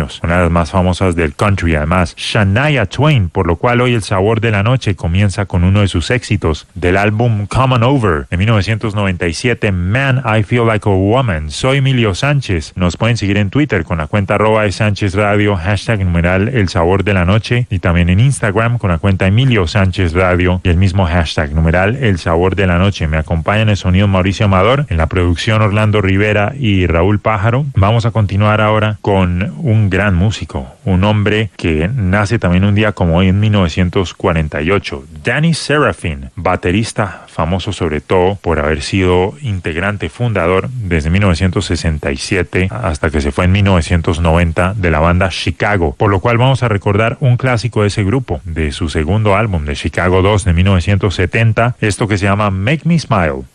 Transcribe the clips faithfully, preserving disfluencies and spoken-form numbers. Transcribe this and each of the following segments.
años, una de las más famosas del country, además, Shania Twain, por lo cual hoy el sabor de la noche comienza con uno de sus éxitos del álbum Come On Over de mil novecientos noventa y siete, Man, I Feel Like a Woman. Soy Emilio Sánchez, nos pueden seguir en Twitter con la cuenta arroba de Sánchez Radio, hashtag numeral el sabor de la noche, y también en Instagram con la cuenta Emilio Sánchez Radio y el mismo hashtag numeral el sabor de la noche. Me acompaña en el sonido Mauricio Amador, en la producción Orlando Rivera y Raúl Pájaro. Vamos a continuar ahora con un gran músico, un hombre que nace también un día como hoy en mil novecientos cuarenta y ocho, Danny Seraphine, baterista famoso sobre todo por haber sido integrante fundador desde mil novecientos sesenta y siete hasta que se fue en mil novecientos noventa de la banda Chicago, por lo cual vamos a recordar un clásico de ese grupo, de su segundo álbum de Chicago dos de mil novecientos setenta, esto que se llama Make Me Smile.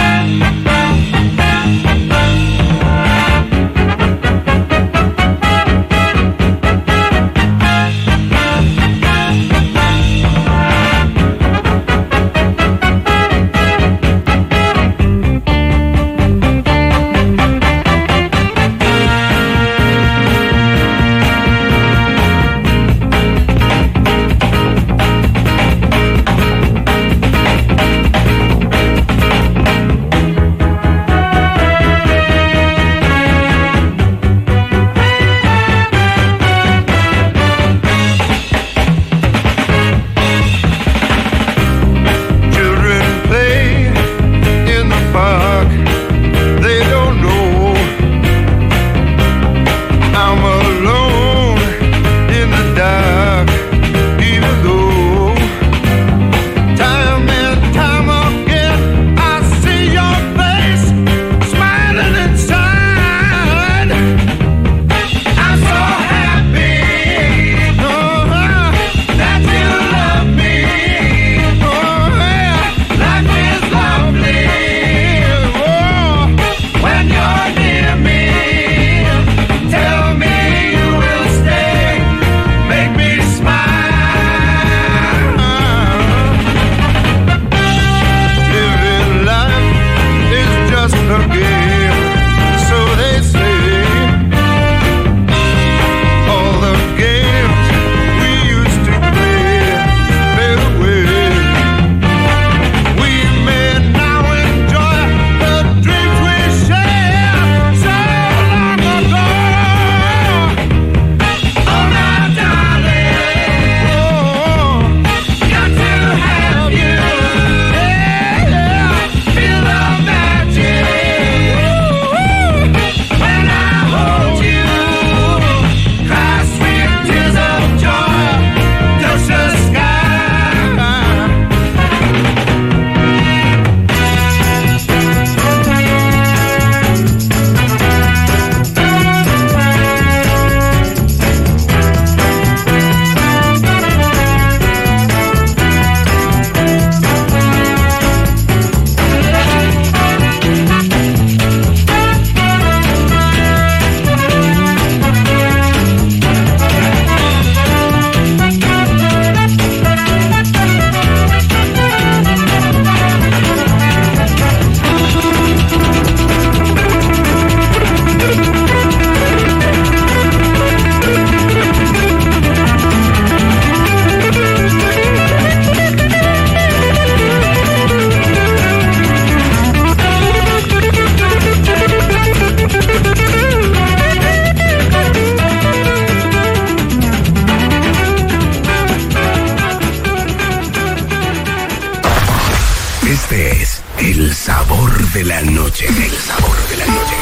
Este es el sabor de la noche. El sabor de la noche.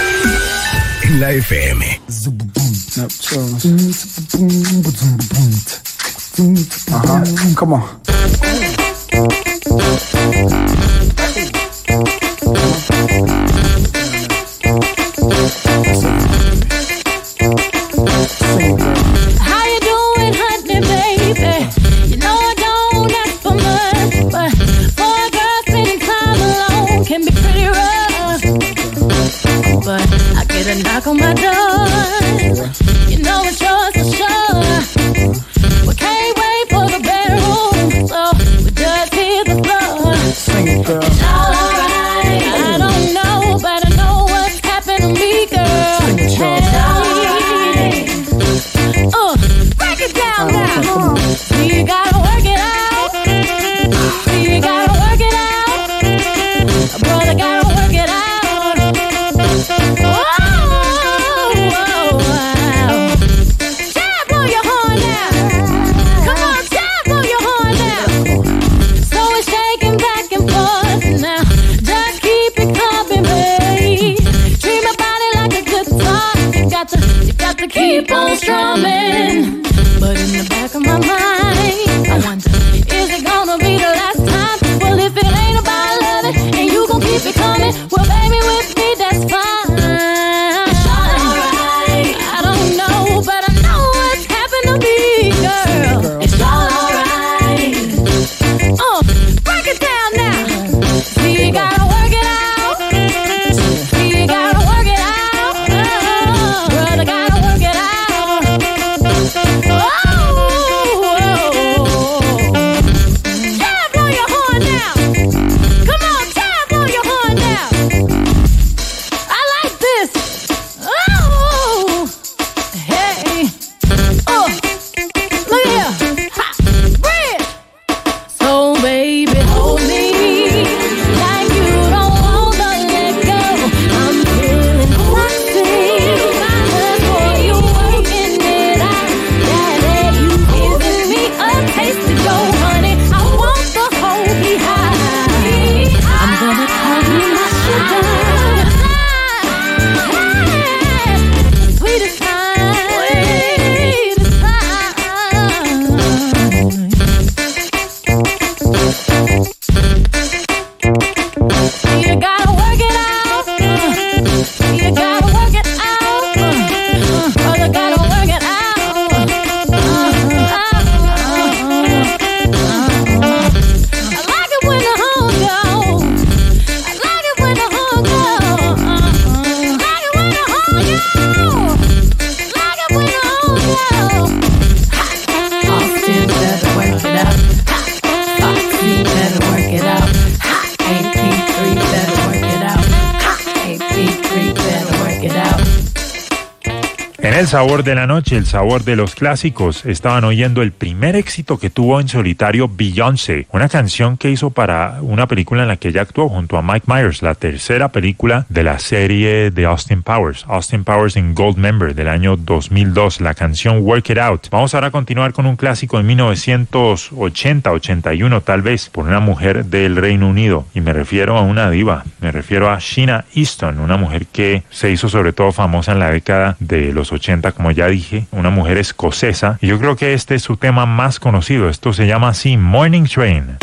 En la F M. Ajá, ¿cómo? Knock on my door, you know it's yours for sure. We can't wait for the bedroom, so we keep on strumming. But in the back of my mind, I wonder, is it gonna be the last time? Well, if it ain't about loving and you gon' keep it coming, well, baby, with me, that's fine. Alright. I don't know, but I know what's happened to me, girl. It's all alright. Uh, break it down now. See, you gotta work it out. See, you gotta work it out. Oh, brother, gotta work it out. Oh, Tab, blow your horn now. Come on, Tab, blow your horn now. I like this. Oh, hey. Oh, look here. Ha, bread. So, baby, hold me like you don't wanna let go. I'm feeling foxy. Just for you working it out. Daddy, you giving me a taste to go, honey. I want the whole behind. I'm gonna call you my sugar. Hey, sweetest time. Sweetest time. You gotta work it out. You gotta work it out. Oh, you gotta work it out. I like it when the horn goes. I like it when the horn goes. I like it when the horn goes. Like it when the horn goes. Austin better work it out. Foxy better work it out. A P three better work it out. A P three better work it out. En el sabor de la noche, el sabor de los clásicos, estaban oyendo el primer éxito que tuvo en solitario Beyoncé, una canción que hizo para una película en la que ella actuó junto a Mike Myers, la tercera película de la serie de Austin Powers, Austin Powers in Goldmember del año dos mil dos, la canción Work It Out. Vamos ahora a continuar con un clásico de mil novecientos ochenta, ochenta y uno tal vez, por una mujer del Reino Unido, y me refiero a una diva, me refiero a Sheena Easton, una mujer que se hizo sobre todo famosa en la década de los ochenta, como ya dije, una mujer escocesa, y yo creo que este es su tema más conocido. Esto se llama así, Morning Train.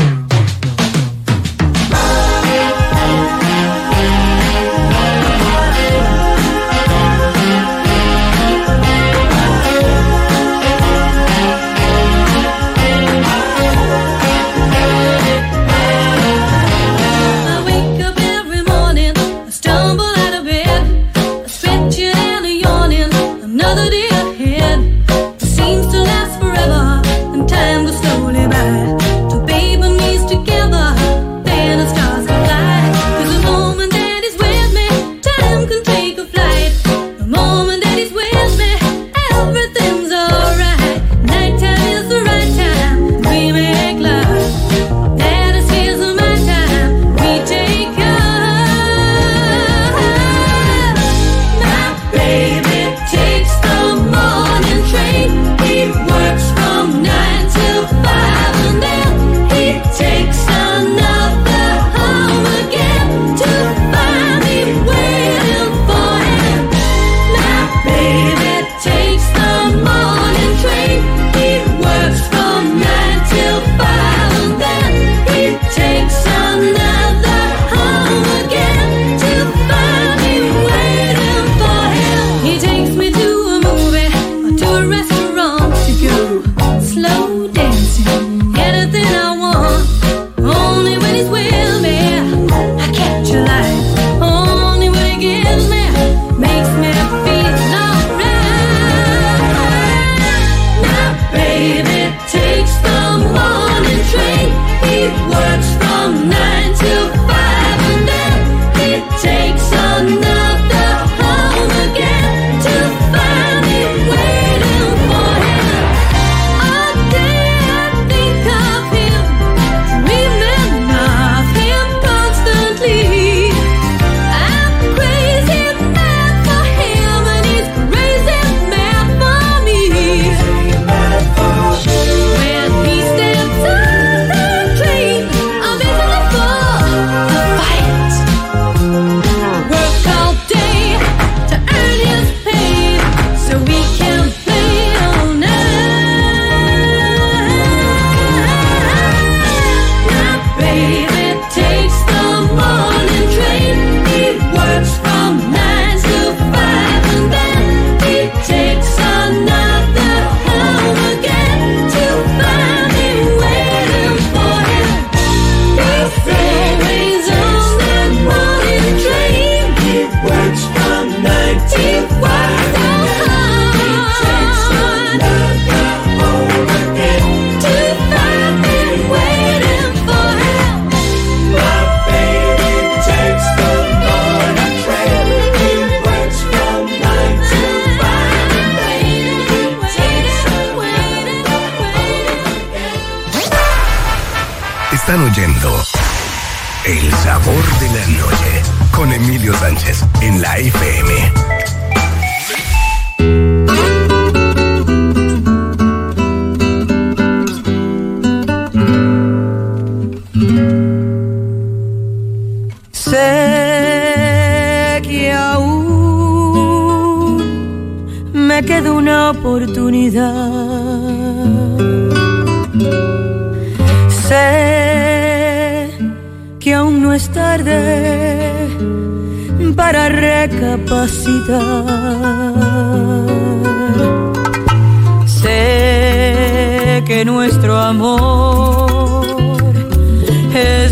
I wake up every morning, I stumble out of bed, I stretch it and a yawning, another day ahead. It seems to last forever, and time goes slowly by. Two baby knees together, then it starts to fly. 'Cause the moment that he's with me, time can take a flight. The moment that he's with me, everything's alright. Nighttime is the right time, we make love. That is his and my time, we take off. My baby takes the morning train oyendo El Sabor de la Noche con Emilio Sánchez en la F M. Sé que aún me queda una oportunidad. Sé que aún no es tarde para recapacitar. Sé que nuestro amor es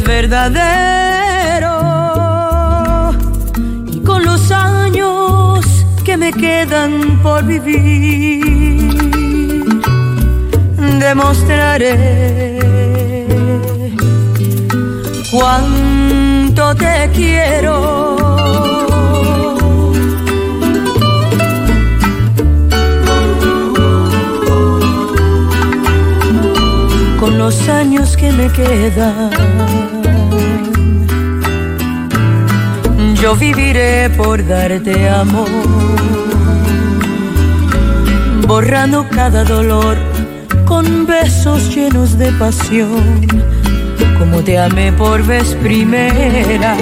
verdadero y con los años que me quedan por vivir demostraré cuánto te quiero. Con los años que me quedan, yo viviré por darte amor, borrando cada dolor con besos llenos de pasión, como te amé por vez primera.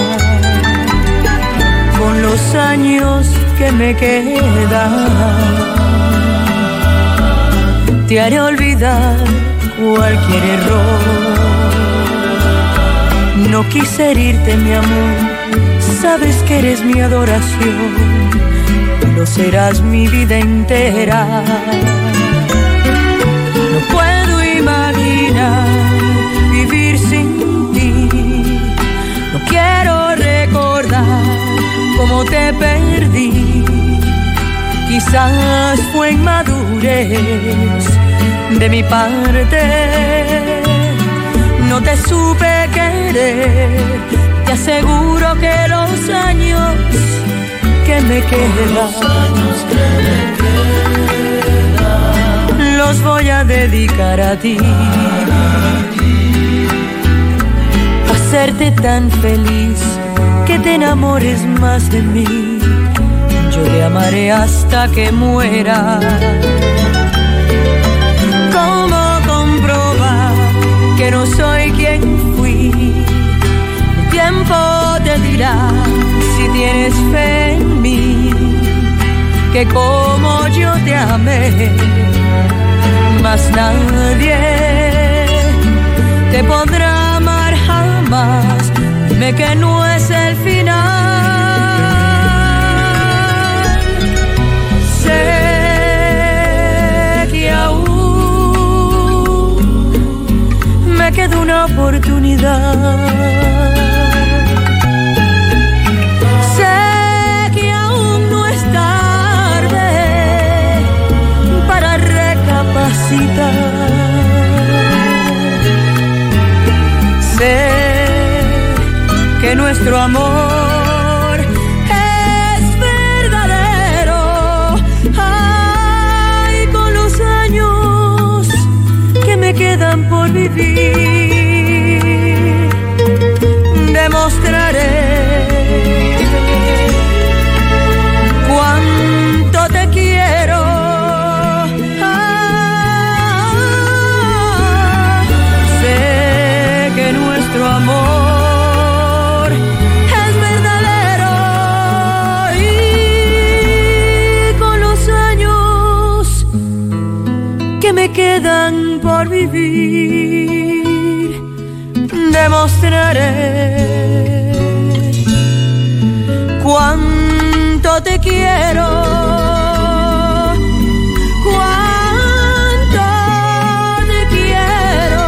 Con los años que me quedan, te haré olvidar cualquier error. No quise herirte, mi amor, sabes que eres mi adoración, lo serás mi vida entera. No puedo imaginar vivir sin ti, no quiero recordar cómo te perdí. Quizás fue inmadurez de mi parte, no te supe querer. Te aseguro que los años que me quedan, los voy a dedicar a ti, a hacerte tan feliz que te enamores más de mí. Yo te amaré hasta que muera. ¿Cómo comprobar que no soy quien fui? El tiempo te dirá si tienes fe en mí, que como yo te amé, más nadie te podrá amar jamás. Dime que no es el final. Sé que aún me queda una oportunidad. Sé que aún no es tarde para recapacitar. Sé que nuestro amor es verdadero. Ay, con los años que me quedan por vivir, demostraré cuánto te quiero. Ah, sé que nuestro amor es verdadero y con los años que me quedan por vivir demostraré cuánto te quiero, cuánto te quiero.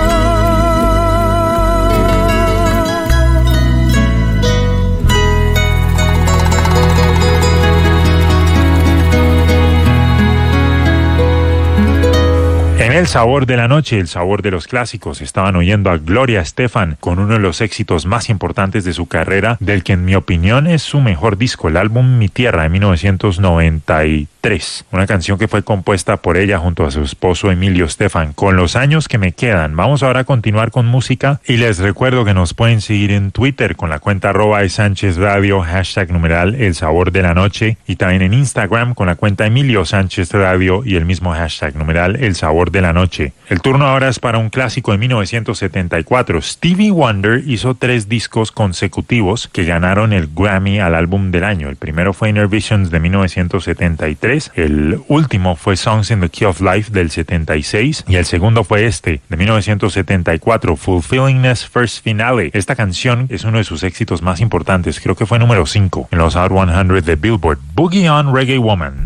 En El sabor de la noche, el sabor de los clásicos. Estaban oyendo a Gloria Estefan con uno de los éxitos más importantes de su carrera, del que en mi opinión es su mejor disco, el álbum Mi Tierra de mil novecientos noventa y tres. Una canción que fue compuesta por ella junto a su esposo Emilio Estefan. Con los años que me quedan, vamos ahora a continuar con música y les recuerdo que nos pueden seguir en Twitter con la cuenta arroba de Sánchez Radio, hashtag numeral El Sabor de la Noche, y también en Instagram con la cuenta Emilio Sánchez Radio y el mismo hashtag numeral El Sabor de la Noche. El turno ahora es para un clásico de mil novecientos setenta y cuatro. Stevie Wonder hizo tres discos consecutivos que ganaron el Grammy al álbum del año. El primero fue Inner Visions de mil novecientos setenta y tres, el último fue Songs in the Key of Life del setenta y seis y el segundo fue este de mil novecientos setenta y cuatro, Fulfillingness First Finale. Esta canción es uno de sus éxitos más importantes, creo que fue número cinco en los Hot cien de Billboard. Boogie On Reggae Woman.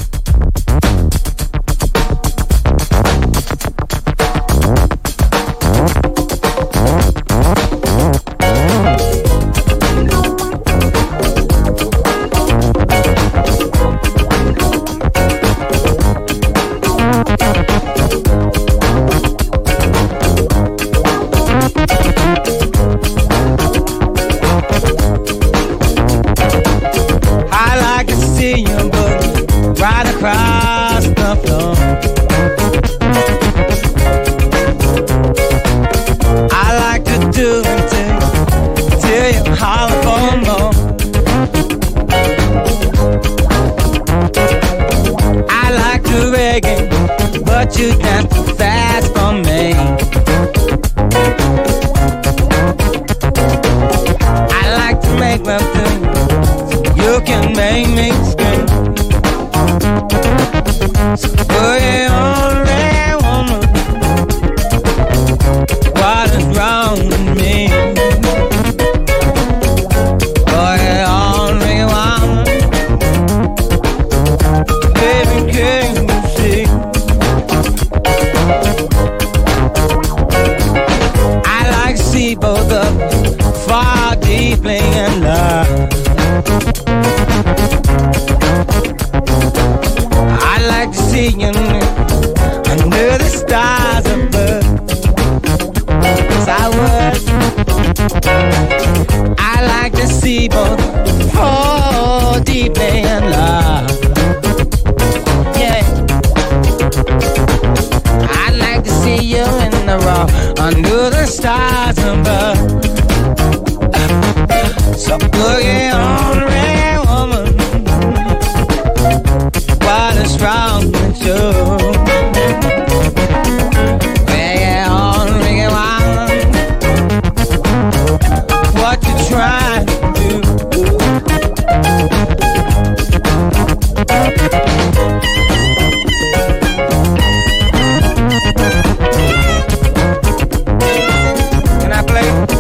Right across the floor, I like to do it till, till you holler for more. I like to reggae, but you dance too fast for me. I like to make love to you, you can make me scream. So put it on, that woman. What is wrong with me? Put it on, that woman. Baby, can you see? I like to see both of them far deeply in love. Seeing under the stars above, yes I would. I like to see both fall deeply in love. Yeah, I like to see you in the raw under the stars above. So boogie on, red woman. What is wrong with you? Reggae on, reggae on. What you trying to do? Can I play?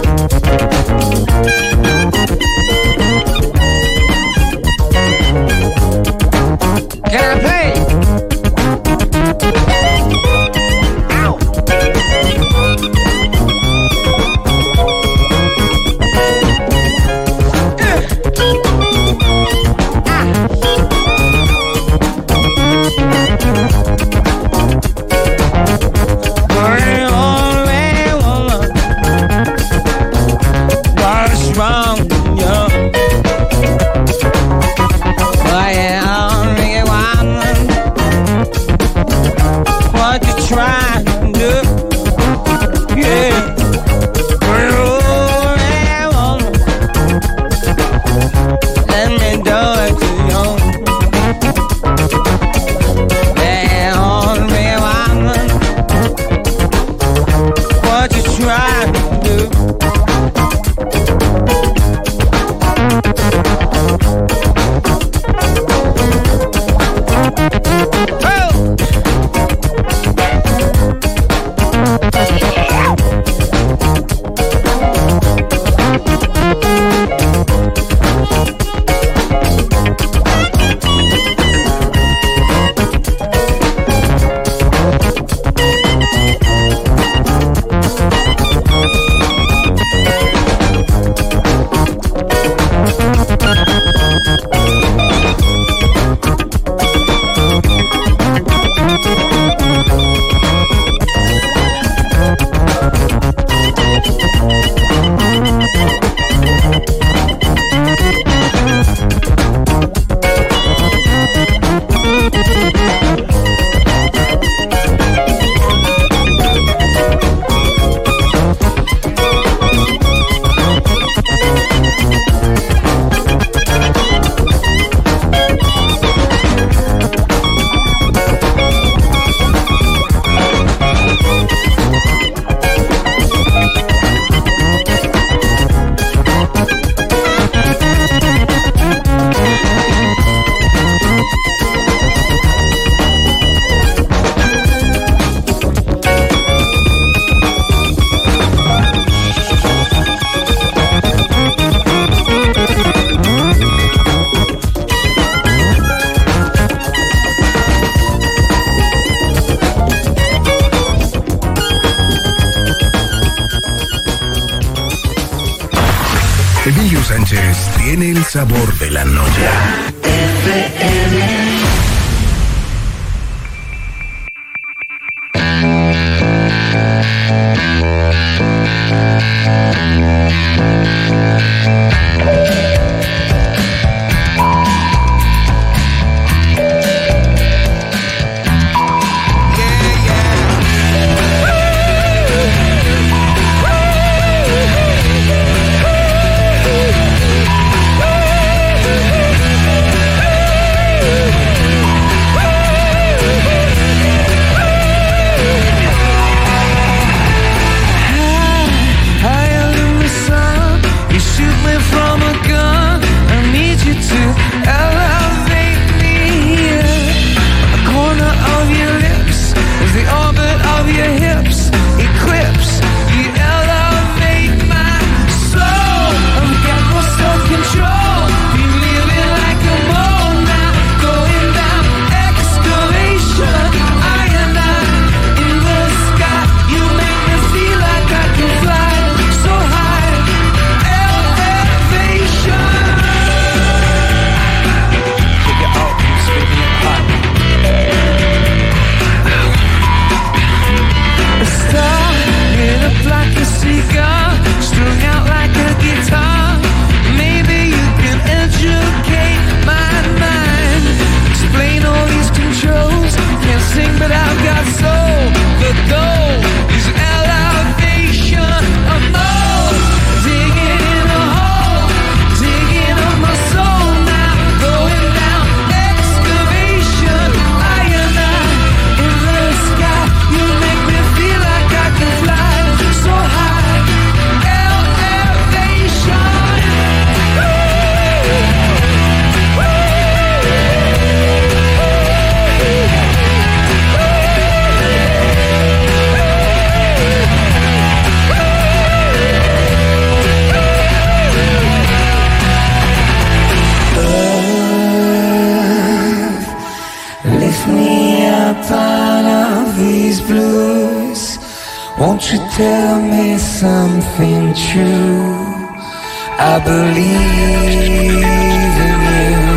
Can I play? Ow! Bring on, man, woman. What's wrong with you? Why on me, woman? What you trying to do? Yeah. Bring on, man, woman. Let me do it to you. Yeah, on me, woman. What you trying to do? Oh! Sánchez tiene el sabor de la noche. F M. Won't you tell me something true? I believe in you.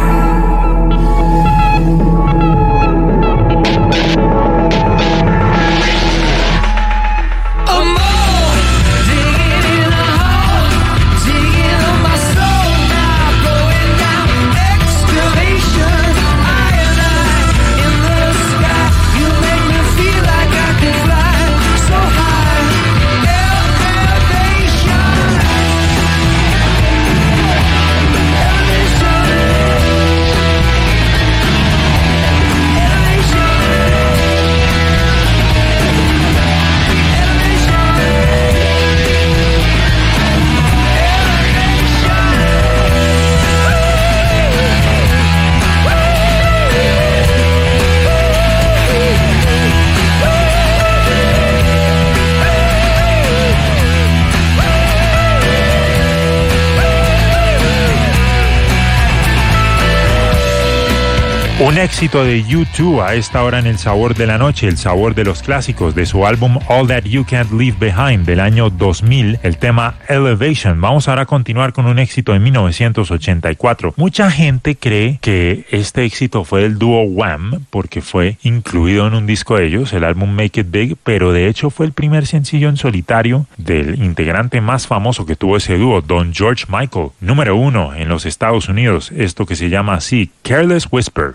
Un éxito de U dos a esta hora en el sabor de la noche, el sabor de los clásicos de su álbum All That You Can't Leave Behind del año dos mil, el tema Elevation. Vamos ahora a continuar con un éxito de mil novecientos ochenta y cuatro. Mucha gente cree que este éxito fue del dúo Wham porque fue incluido en un disco de ellos, el álbum Make It Big, pero de hecho fue el primer sencillo en solitario del integrante más famoso que tuvo ese dúo, Don George Michael, número uno en los Estados Unidos, esto que se llama así, Careless Whisper.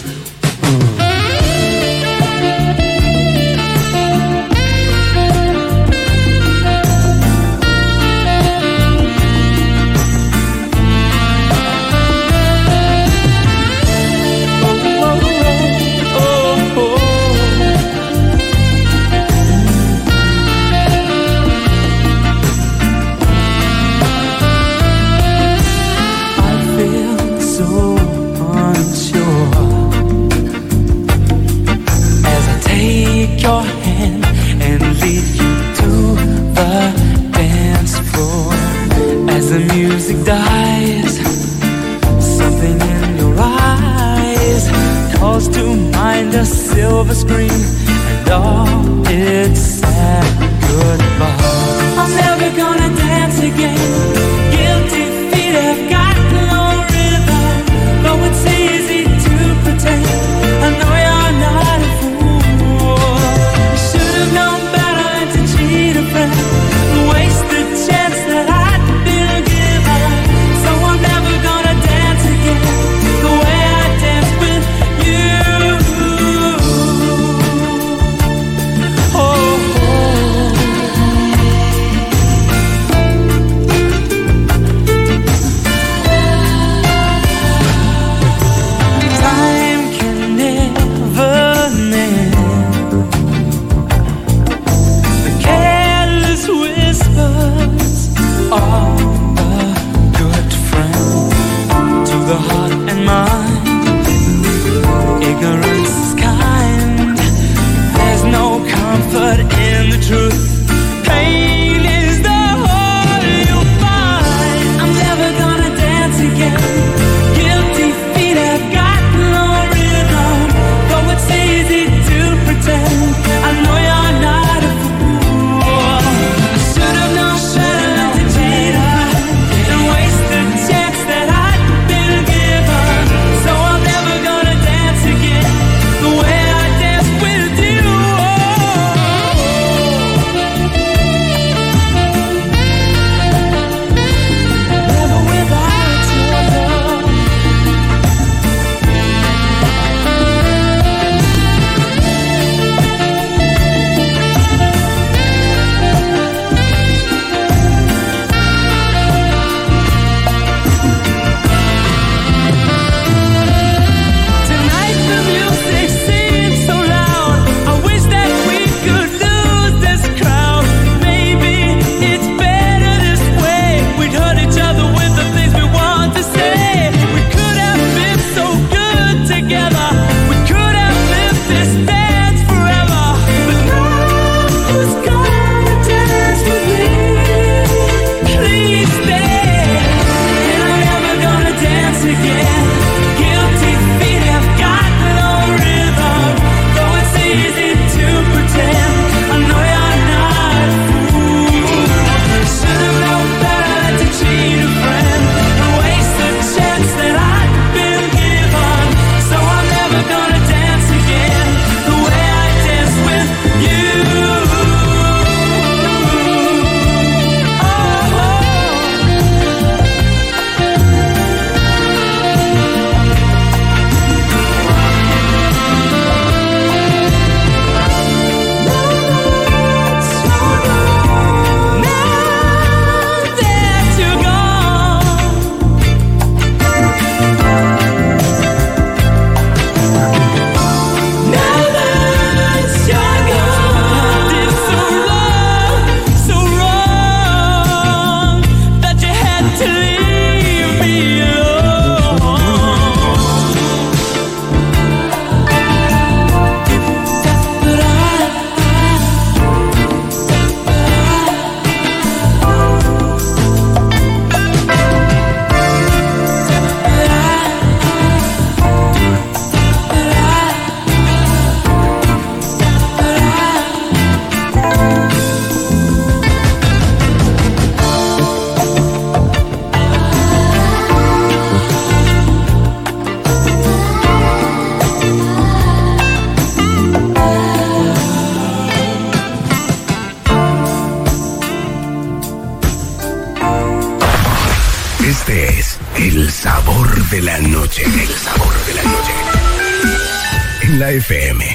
Your hand and lead you to the dance floor. As the music dies, something in your eyes calls to mind a silver screen and all its sad goodbye. I'm never gonna dance again, guilty la F M.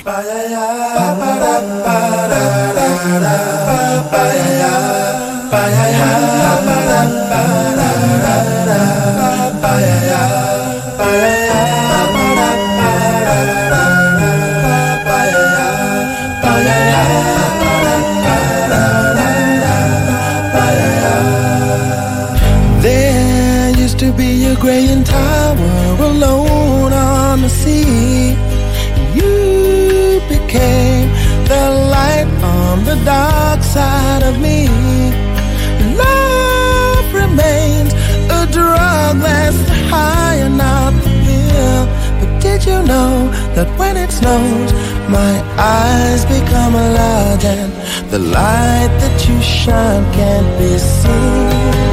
There used to be a graying tower alone on the sea. You became the light on the dark side of me. Love remains a drug that's high and not the pill. But did you know that when it snows, my eyes become large and the light that you shine can't be seen?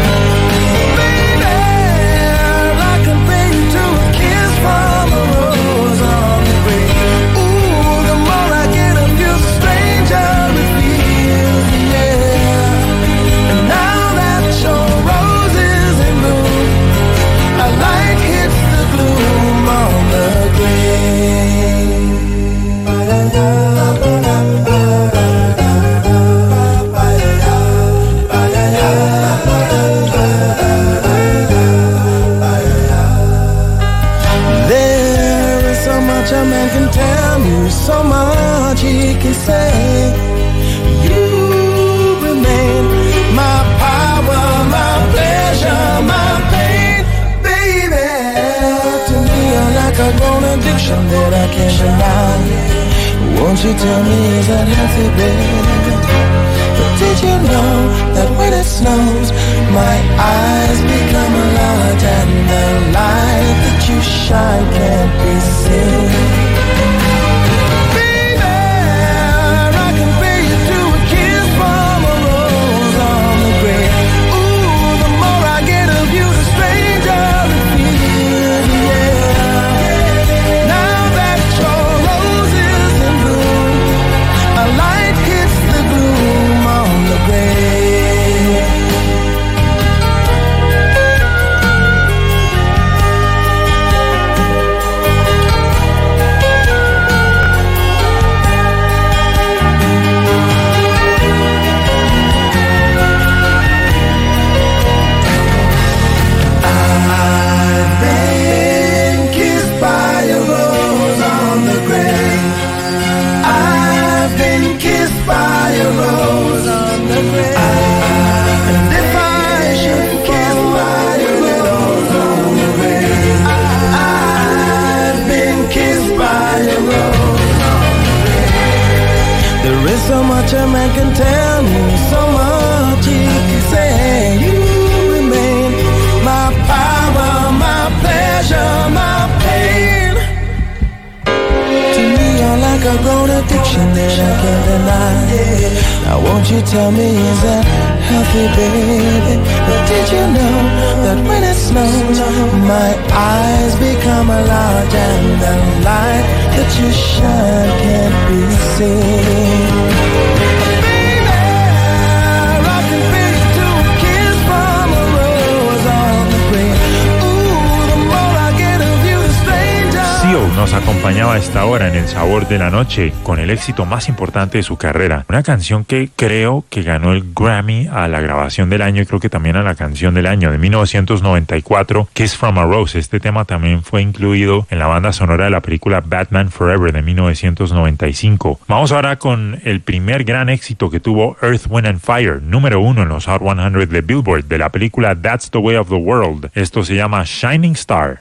A man can tell you so much, he can say. You remain my power, my pleasure, my pain, baby. To me you're like a grown addiction that I can't deny. Won't you tell me, is that healthy, baby? But did you know that when it snows, my eyes become large and the light that you shine can't be seen? So much a man can tell me, so much he can say. You remain my power, my pleasure, my pain. To me you're like a grown addiction that I can't deny. Now won't you tell me, is that healthy, baby? But did you know that when it snows, my eyes become large and the light that you shine can't be seen? Nos acompañaba a esta hora en El Sabor de la Noche con el éxito más importante de su carrera. Una canción que creo que ganó el Grammy a la grabación del año y creo que también a la canción del año de mil novecientos noventa y cuatro, Kiss from a Rose. Este tema también fue incluido en la banda sonora de la película Batman Forever de mil novecientos noventa y cinco. Vamos ahora con el primer gran éxito que tuvo Earth, Wind and Fire, número uno en los Hot cien de Billboard, de la película That's the Way of the World. Esto se llama Shining Star.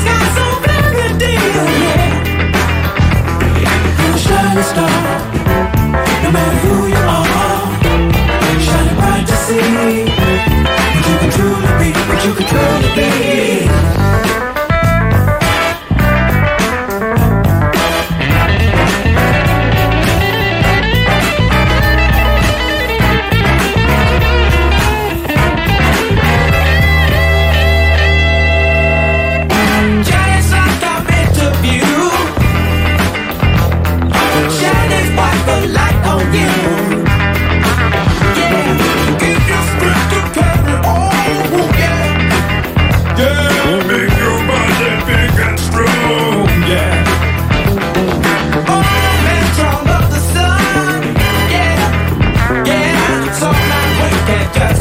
Star.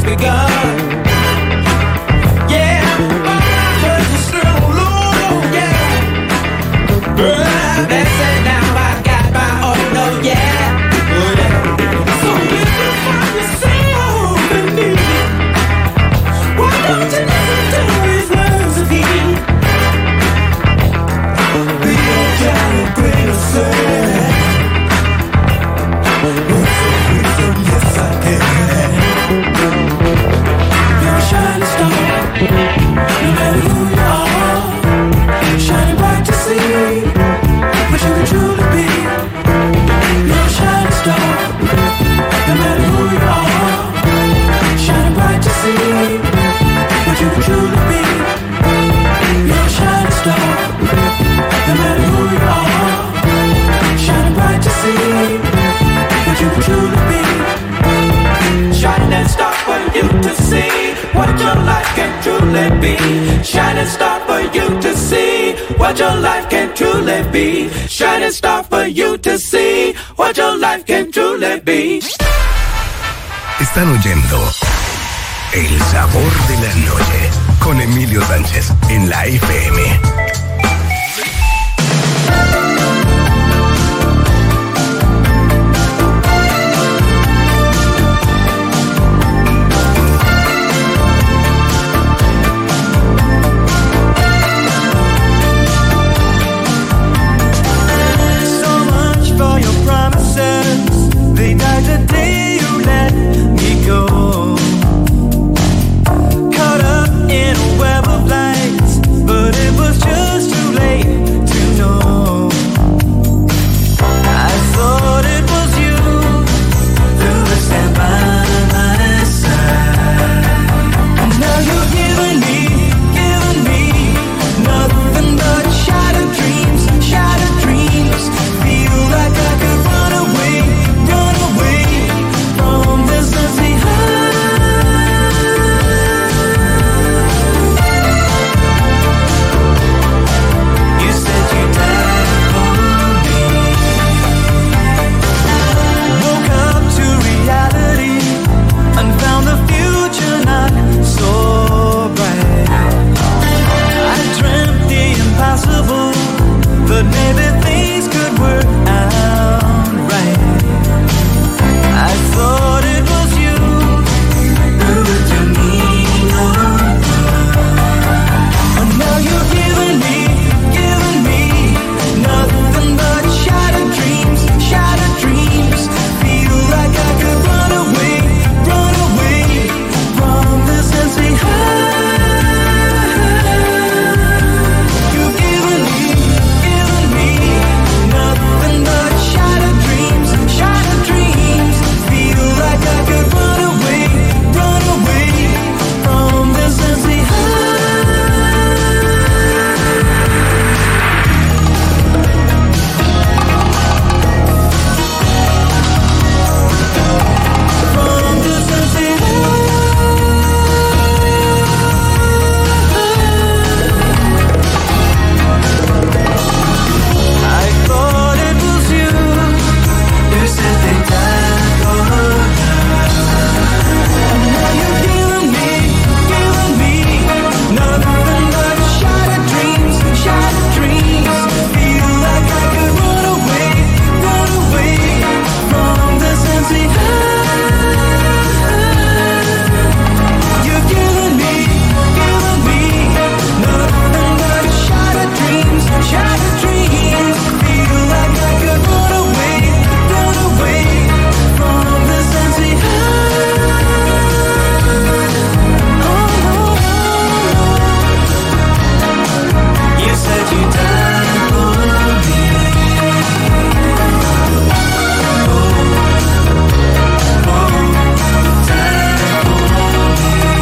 just begun. Yeah, my life is through, Lord, yeah. Well, they say now I got my own, oh yeah. Oh, yeah. So if you find yourself in need, why don't you listen to his words of heat? Be a giant grain of sand. With some wisdom, yes I can. You're a shining star, no matter who you are. Shining bright to see what you can truly be. You're a shining star, no matter who you are. Shining bright to see what you can truly be. You're a shining star, no matter who you are. Shining bright to see what you can truly be. Shining star for you to see what your life can truly be. Shining star for you to see what your life can truly be. Shining star for you to see what your life can truly be. Están oyendo El Sabor de la Noche con Emilio Sánchez en la F M. They died the day you let me go. Caught up in a web of lights, but it was just too late to know. I thought it was you who would stand by my side. And now you're giving me, giving me nothing but shattered dreams, shattered dreams. Feel like I could run away, run away from this empty heart. You said you died for me. Woke up to reality and found the future not so bright. I dreamt the impossible, but maybe things could work out right. I thought it was you who would do me no good. And now you're giving me, giving me nothing but shattered dreams, shattered dreams. Feel like I could run away, run away from this empty heart. You're giving me, giving me nothing but shattered dreams, shattered dreams. Feel like I could run away, run away from this empty heart. From this empty heart. I thought it was you who said they died for love. And now you're giving me, giving me nothing but shattered dreams, shattered dreams. Feel like I could run away, run away from this empty heart. You're giving me, giving me nothing but shattered dreams, shattered dreams. Feel like I could run away, run away from this empty heart. Oh, you said you died for me. Oh, oh, died for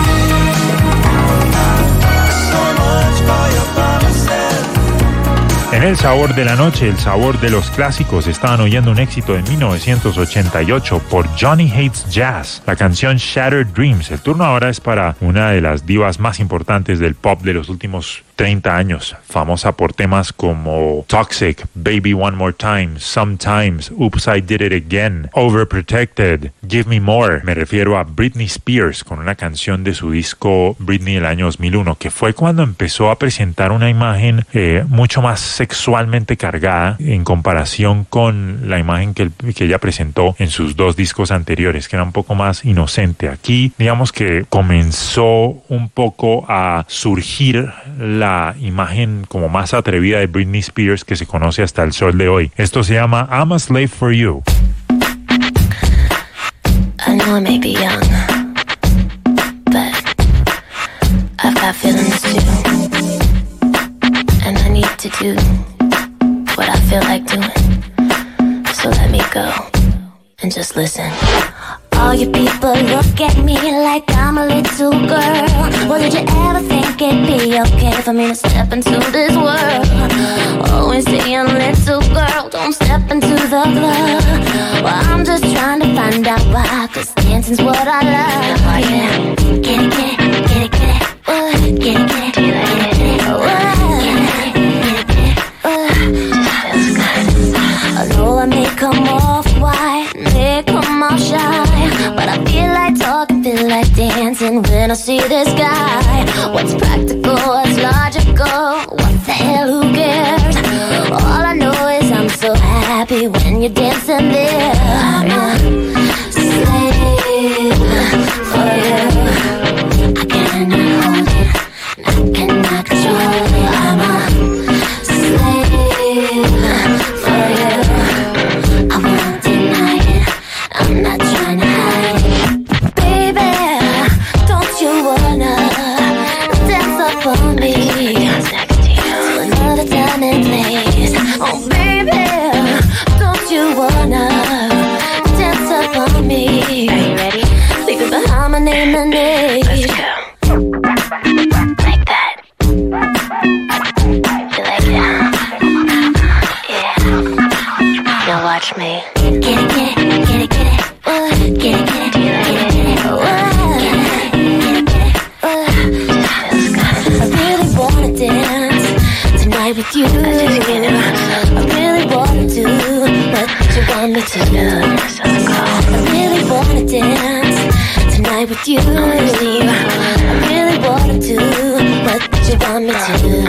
me. So much for your promises. En El Sabor de la Noche, el sabor de los clásicos, estaban oyendo un éxito de mil novecientos ochenta y ocho por Johnny Hates Jazz, la canción Shattered Dreams. El turno ahora es para una de las divas más importantes del pop de los últimos treinta años, famosa por temas como Toxic, Baby One More Time, Sometimes, Oops I Did It Again, Overprotected, Give Me More. Me refiero a Britney Spears con una canción de su disco Britney del año dos mil uno, que fue cuando empezó a presentar una imagen eh, mucho más sexualmente cargada en comparación con la imagen que, que ella presentó en sus dos discos anteriores, que era un poco más inocente. Aquí, digamos que comenzó un poco a surgir la imagen como más atrevida de Britney Spears que se conoce hasta el sol de hoy. Esto se llama I'm a Slave for You. I know I may be young, but I've got feelings too, and I need to do what I feel like doing. So let me go and just listen. All you people look at me like I'm a little girl. Well, did you ever think it'd be okay for me to step into this world? Always saying, little girl, don't step into the club. Well, I'm just trying to find out why, cause dancing's what I love. Oh, yeah. Get it, get it, get it, get it. Uh, get it, get it, get it, get it. Uh, get it, get it, uh, just feels good. I know I may come off white, may come off shy, but I feel like talking, feel like dancing when I see this guy. What's practical, what's logical, what the hell, who cares? All I know is I'm so happy when you're dancing there. I'm a slave for you. I cannot hold it, I cannot control it. I'm a slave for you. I won't deny it, I'm not trying to hide it. Baby, don't you wanna dance up on me to another time and place? Oh baby, don't you wanna dance up on me? Are you ready? Leave it behind my name and age. Let's go. Like that. You like that? Yeah. Now watch me. Get it, get it, get it, get it. Uh, get it, get it, get it, get it. Uh, get it, get it, uh, feels good. I really wanna dance tonight with you. I really wanna do what you want me to do. I really wanna dance tonight with you. I really wanna do what you want me to do.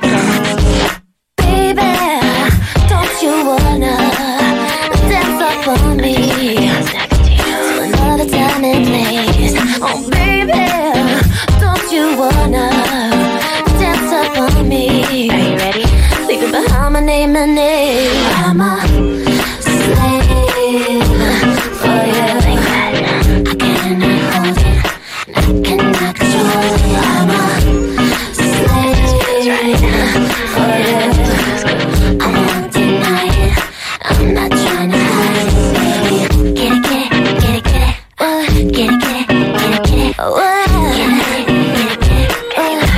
Baby, don't you wanna dance up on me to another time and place? Oh baby, don't you wanna dance up on me? Are you ready? Leave it behind my name and age. I'm a slave for you. I cannot hold it, I cannot control it. I'm a slave for you. I won't deny it, I'm not trying to hide it. Baby, get it, get it, get it, get it. Uh, get it, get it, get it, get it. Uh, get it, get it, get it, get it.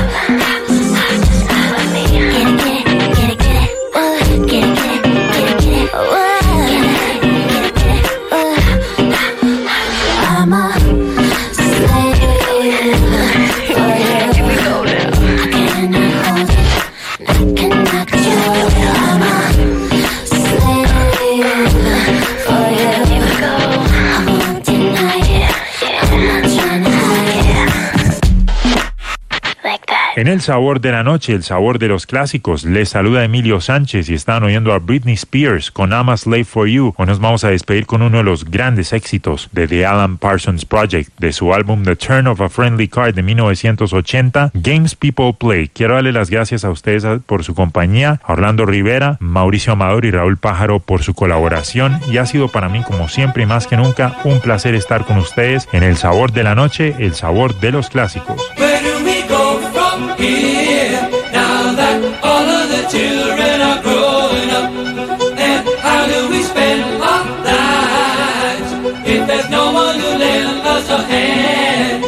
Get it, get it, get it, get it. Uh, get it, get it, get it, get it. Uh, get it, get it, get it. Uh, I'm a slave for you. Here we go now. I cannot hold it, I cannot control it. I'm a slave for you. Here we go. I won't deny it, I'm not trying to hide it. Like that. En el sabor de la noche, el sabor de los clásicos, les saluda Emilio Sánchez y están oyendo a Britney Spears con I'm a Slave for You. Hoy nos vamos a despedir con uno de los grandes éxitos de The Alan Parsons Project, de su álbum The Turn of a Friendly Card de mil novecientos ochenta, Games People Play. Quiero darle las gracias a ustedes por su compañía, a Orlando Rivera, Mauricio Amador y Raúl Pájaro por su colaboración, y ha sido para mí, como siempre y más que nunca, un placer estar con ustedes en el sabor de la noche, el sabor de los clásicos. Where do we go from here, now that all of the children are growing up? And how do we spend our lives if there's no one to lend us a hand?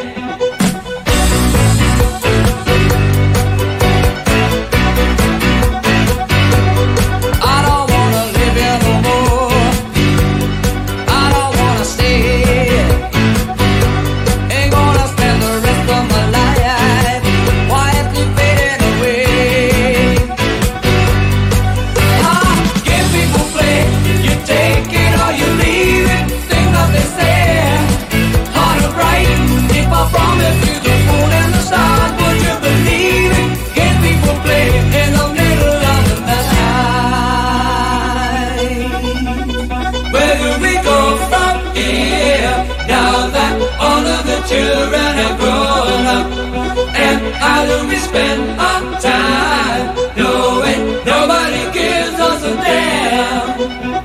I don't wanna live here no more, I don't wanna stay here, ain't gonna spend the rest of my life quietly fading away. now that all of the children have grown up? And how do we spend our time knowing nobody gives us a damn?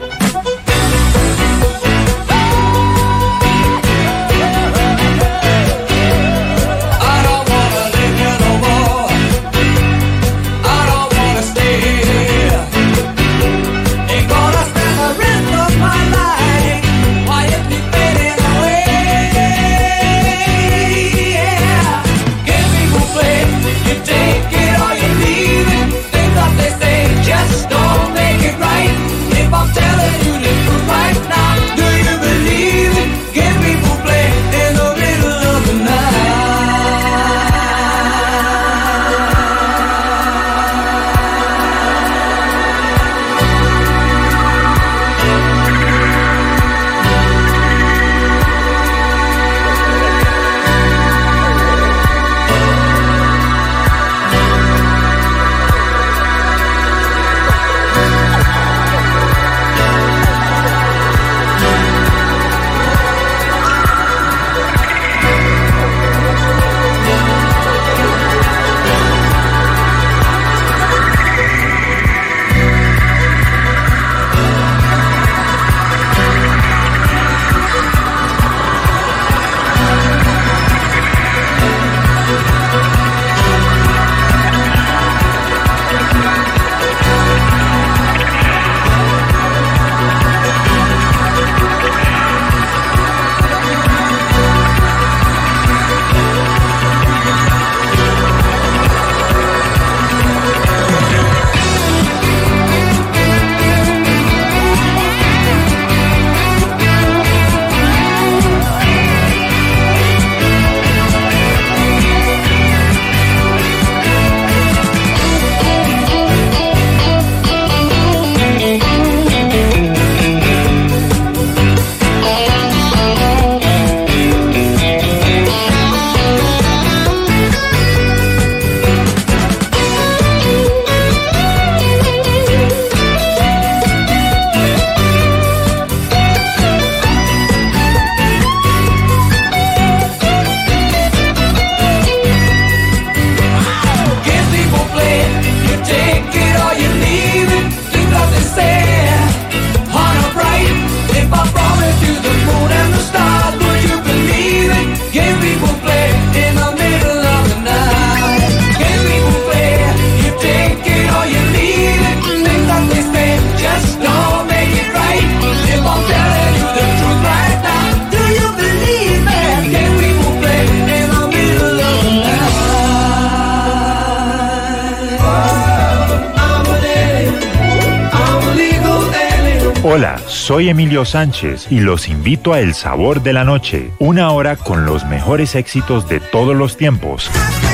Hola, soy Emilio Sánchez y los invito a El Sabor de la Noche, una hora con los mejores éxitos de todos los tiempos.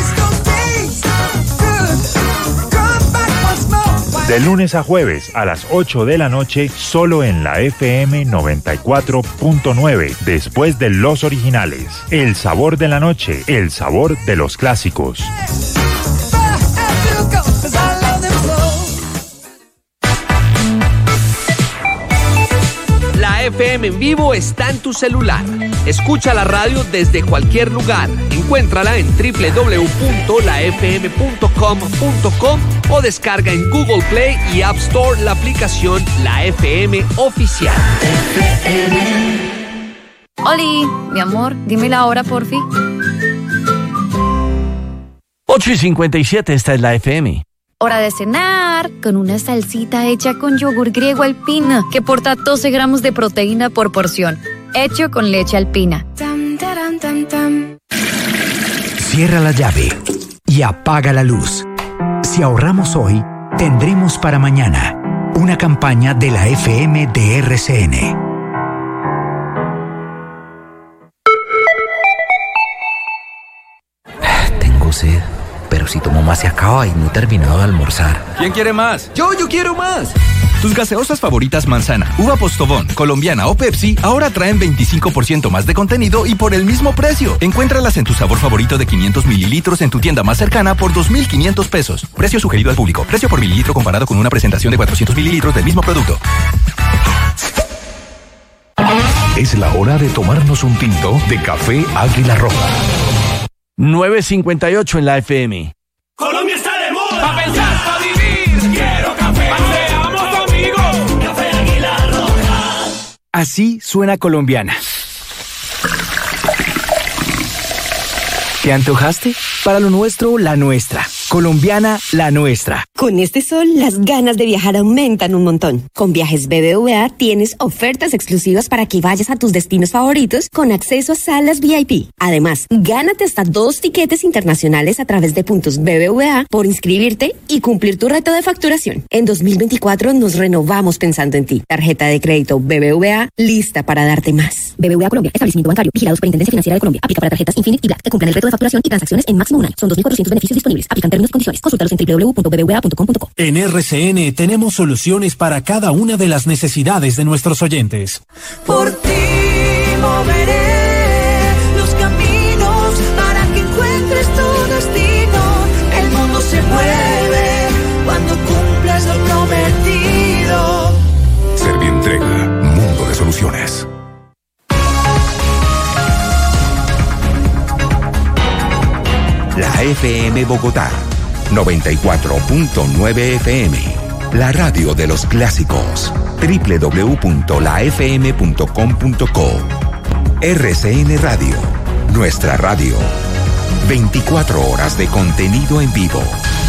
De lunes a jueves a las ocho de la noche, solo en la F M noventa y cuatro punto nueve, después de los originales. El Sabor de la Noche, el sabor de los clásicos. La F M en vivo está en tu celular. Escucha la radio desde cualquier lugar. Encuéntrala en doble u doble u doble u punto la f m punto com punto com o descarga en Google Play y App Store la aplicación La F M Oficial. Oli, mi amor, dime la hora, porfi. ocho y cincuenta y siete, esta es la F M. Hora de cenar, con una salsita hecha con yogur griego alpina, que porta doce gramos de proteína por porción, hecho con leche alpina. Tam, taram, tam, tam. Cierra la llave y apaga la luz. Si ahorramos hoy, tendremos para mañana. Una campaña de la F M de R C N. Tengo sed, pero si tomo más se acaba y no he terminado de almorzar. ¿Quién quiere más? ¡Yo, yo quiero más! Tus gaseosas favoritas manzana, uva Postobón, colombiana o Pepsi ahora traen veinticinco por ciento más de contenido y por el mismo precio. Encuéntralas en tu sabor favorito de quinientos mililitros en tu tienda más cercana por dos mil quinientos pesos. Precio sugerido al público. Precio por mililitro comparado con una presentación de cuatrocientos mililitros del mismo producto. Es la hora de tomarnos un tinto de café Águila Roja. nueve cincuenta y ocho en la F M. Colombia está de moda. Pa' pensar, pa' vivir. Quiero café. Paseamos amigos. Café Águila Roja. Así suena Colombiana. ¿Te antojaste? Para lo nuestro, la nuestra. Colombiana, la nuestra. Con este sol, las ganas de viajar aumentan un montón. Con Viajes B B V A tienes ofertas exclusivas para que vayas a tus destinos favoritos con acceso a salas V I P. Además, gánate hasta dos tiquetes internacionales a través de puntos B B V A por inscribirte y cumplir tu reto de facturación. En dos mil veinticuatro nos renovamos pensando en ti. Tarjeta de crédito B B V A lista para darte más. B B V A Colombia, establecimiento bancario, vigilado Superintendencia Financiera de Colombia. Aplica para tarjetas Infinite y Black que cumplan el reto de facturación y transacciones en máximo un año. Son dos mil cuatrocientos beneficios disponibles. Aplican términos y condiciones. Consúltalos en doble u doble u doble u punto b b v a punto com punto co. En R C N tenemos soluciones para cada una de las necesidades de nuestros oyentes. Por ti moveré los caminos para que encuentres tu destino. El mundo se mueve cuando cumples lo prometido. Servientrega, mundo de soluciones. La F M Bogotá, noventa y cuatro punto nueve F M. La radio de los clásicos. doble u doble u doble u punto la f m punto com punto co. R C N Radio. Nuestra radio. veinticuatro horas de contenido en vivo.